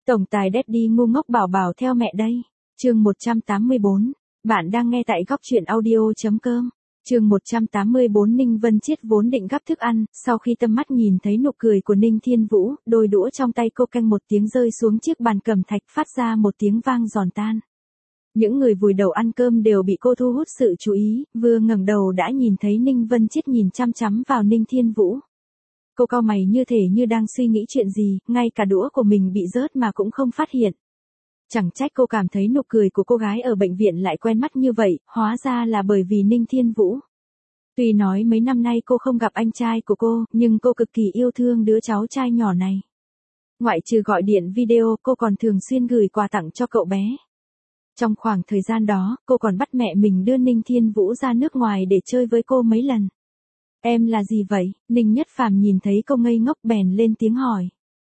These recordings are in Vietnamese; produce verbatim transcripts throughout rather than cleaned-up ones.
Tổng tài Daddy ngu ngốc bảo bảo theo mẹ đây. Chương một trăm tám mươi bốn. Bạn đang nghe tại góc truyện audio.com. Chương một trăm tám mươi bốn. Ninh Vân Chiết vốn định gắp thức ăn, sau khi tâm mắt nhìn thấy nụ cười của Ninh Thiên Vũ, đôi đũa trong tay cô canh một tiếng rơi xuống chiếc bàn cẩm thạch phát ra một tiếng vang giòn tan. Những người vùi đầu ăn cơm đều bị cô thu hút sự chú ý, vừa ngẩng đầu đã nhìn thấy Ninh Vân Chiết nhìn chăm chăm vào Ninh Thiên Vũ. Cô cau mày như thể như đang suy nghĩ chuyện gì, ngay cả đũa của mình bị rớt mà cũng không phát hiện. Chẳng trách cô cảm thấy nụ cười của cô gái ở bệnh viện lại quen mắt như vậy, hóa ra là bởi vì Ninh Thiên Vũ. Tuy nói mấy năm nay cô không gặp anh trai của cô, nhưng cô cực kỳ yêu thương đứa cháu trai nhỏ này. Ngoại trừ gọi điện video, cô còn thường xuyên gửi quà tặng cho cậu bé. Trong khoảng thời gian đó, cô còn bắt mẹ mình đưa Ninh Thiên Vũ ra nước ngoài để chơi với cô mấy lần. Em là gì vậy? Ninh Nhất Phàm nhìn thấy cô ngây ngốc bèn lên tiếng hỏi.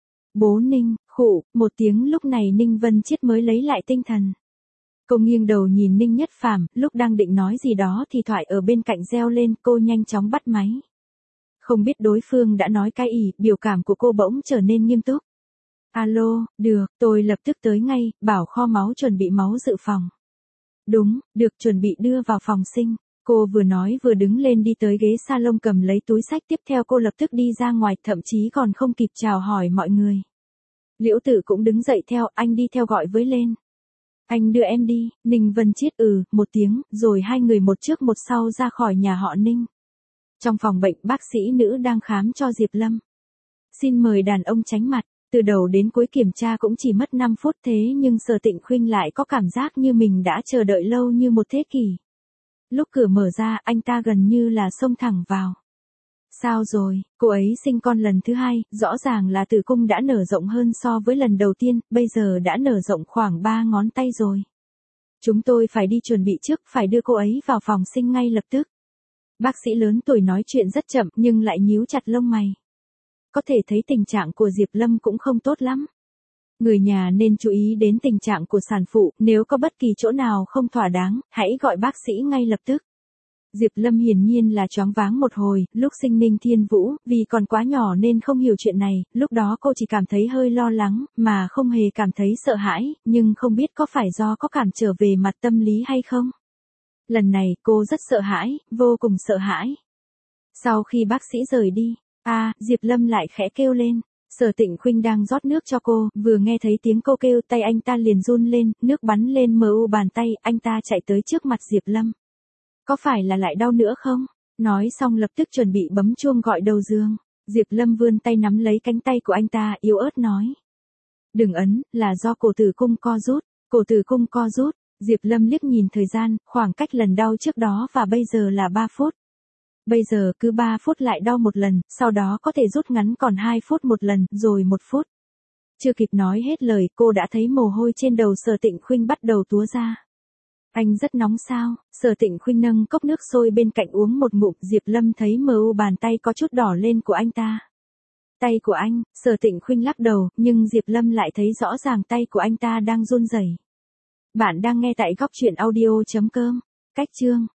Bố Ninh, khụ, một tiếng. Lúc này Ninh Vân Chiết mới lấy lại tinh thần. Cô nghiêng đầu nhìn Ninh Nhất Phàm, lúc đang định nói gì đó thì thoại ở bên cạnh reo lên, cô nhanh chóng bắt máy. Không biết đối phương đã nói cái gì, biểu cảm của cô bỗng trở nên nghiêm túc. Alo, được, tôi lập tức tới ngay, bảo kho máu chuẩn bị máu dự phòng. Đúng, được, chuẩn bị đưa vào phòng sinh. Cô vừa nói vừa đứng lên đi tới ghế salon cầm lấy túi xách, tiếp theo cô lập tức đi ra ngoài, thậm chí còn không kịp chào hỏi mọi người. Liễu Tử cũng đứng dậy theo, anh đi theo gọi với lên. Anh đưa em đi. Ninh Vân Chiết ừ, một tiếng, rồi hai người một trước một sau ra khỏi nhà họ Ninh. Trong phòng bệnh, bác sĩ nữ đang khám cho Diệp Lâm. Xin mời đàn ông tránh mặt. Từ đầu đến cuối kiểm tra cũng chỉ mất năm phút, thế nhưng Sở Tịnh Khuynh lại có cảm giác như mình đã chờ đợi lâu như một thế kỷ. Lúc cửa mở ra, anh ta gần như là xông thẳng vào. Sao rồi, cô ấy sinh con lần thứ hai, rõ ràng là tử cung đã nở rộng hơn so với lần đầu tiên, bây giờ đã nở rộng khoảng ba ngón tay rồi. Chúng tôi phải đi chuẩn bị trước, phải đưa cô ấy vào phòng sinh ngay lập tức. Bác sĩ lớn tuổi nói chuyện rất chậm nhưng lại nhíu chặt lông mày. Có thể thấy tình trạng của Diệp Lâm cũng không tốt lắm. Người nhà nên chú ý đến tình trạng của sản phụ, nếu có bất kỳ chỗ nào không thỏa đáng, hãy gọi bác sĩ ngay lập tức. Diệp Lâm hiển nhiên là choáng váng một hồi, lúc sinh Ninh Thiên Vũ, vì còn quá nhỏ nên không hiểu chuyện này, lúc đó cô chỉ cảm thấy hơi lo lắng, mà không hề cảm thấy sợ hãi, nhưng không biết có phải do có cản trở về mặt tâm lý hay không. Lần này cô rất sợ hãi, vô cùng sợ hãi. Sau khi bác sĩ rời đi, a, Diệp Lâm lại khẽ kêu lên. Sở Tịnh Khuynh đang rót nước cho cô, vừa nghe thấy tiếng cô kêu, tay anh ta liền run lên, nước bắn lên mờ u bàn tay, anh ta chạy tới trước mặt Diệp Lâm. Có phải là lại đau nữa không? Nói xong lập tức chuẩn bị bấm chuông gọi đầu giường. Diệp Lâm vươn tay nắm lấy cánh tay của anh ta, yếu ớt nói. Đừng ấn, là do cổ tử cung co rút, cổ tử cung co rút. Diệp Lâm liếc nhìn thời gian, khoảng cách lần đau trước đó và bây giờ là ba phút. Bây giờ cứ ba phút lại đau một lần, sau đó có thể rút ngắn còn hai phút một lần, rồi một phút. Chưa kịp nói hết lời, cô đã thấy mồ hôi trên đầu Sở Tịnh Khuynh bắt đầu túa ra. Anh rất nóng sao? Sở Tịnh Khuynh nâng cốc nước sôi bên cạnh uống một ngụm, Diệp Lâm thấy mờ u bàn tay có chút đỏ lên của anh ta. Tay của anh, Sở Tịnh Khuynh lắc đầu, nhưng Diệp Lâm lại thấy rõ ràng tay của anh ta đang run rẩy. Bạn đang nghe tại góc truyện audio chấm com. Cách chương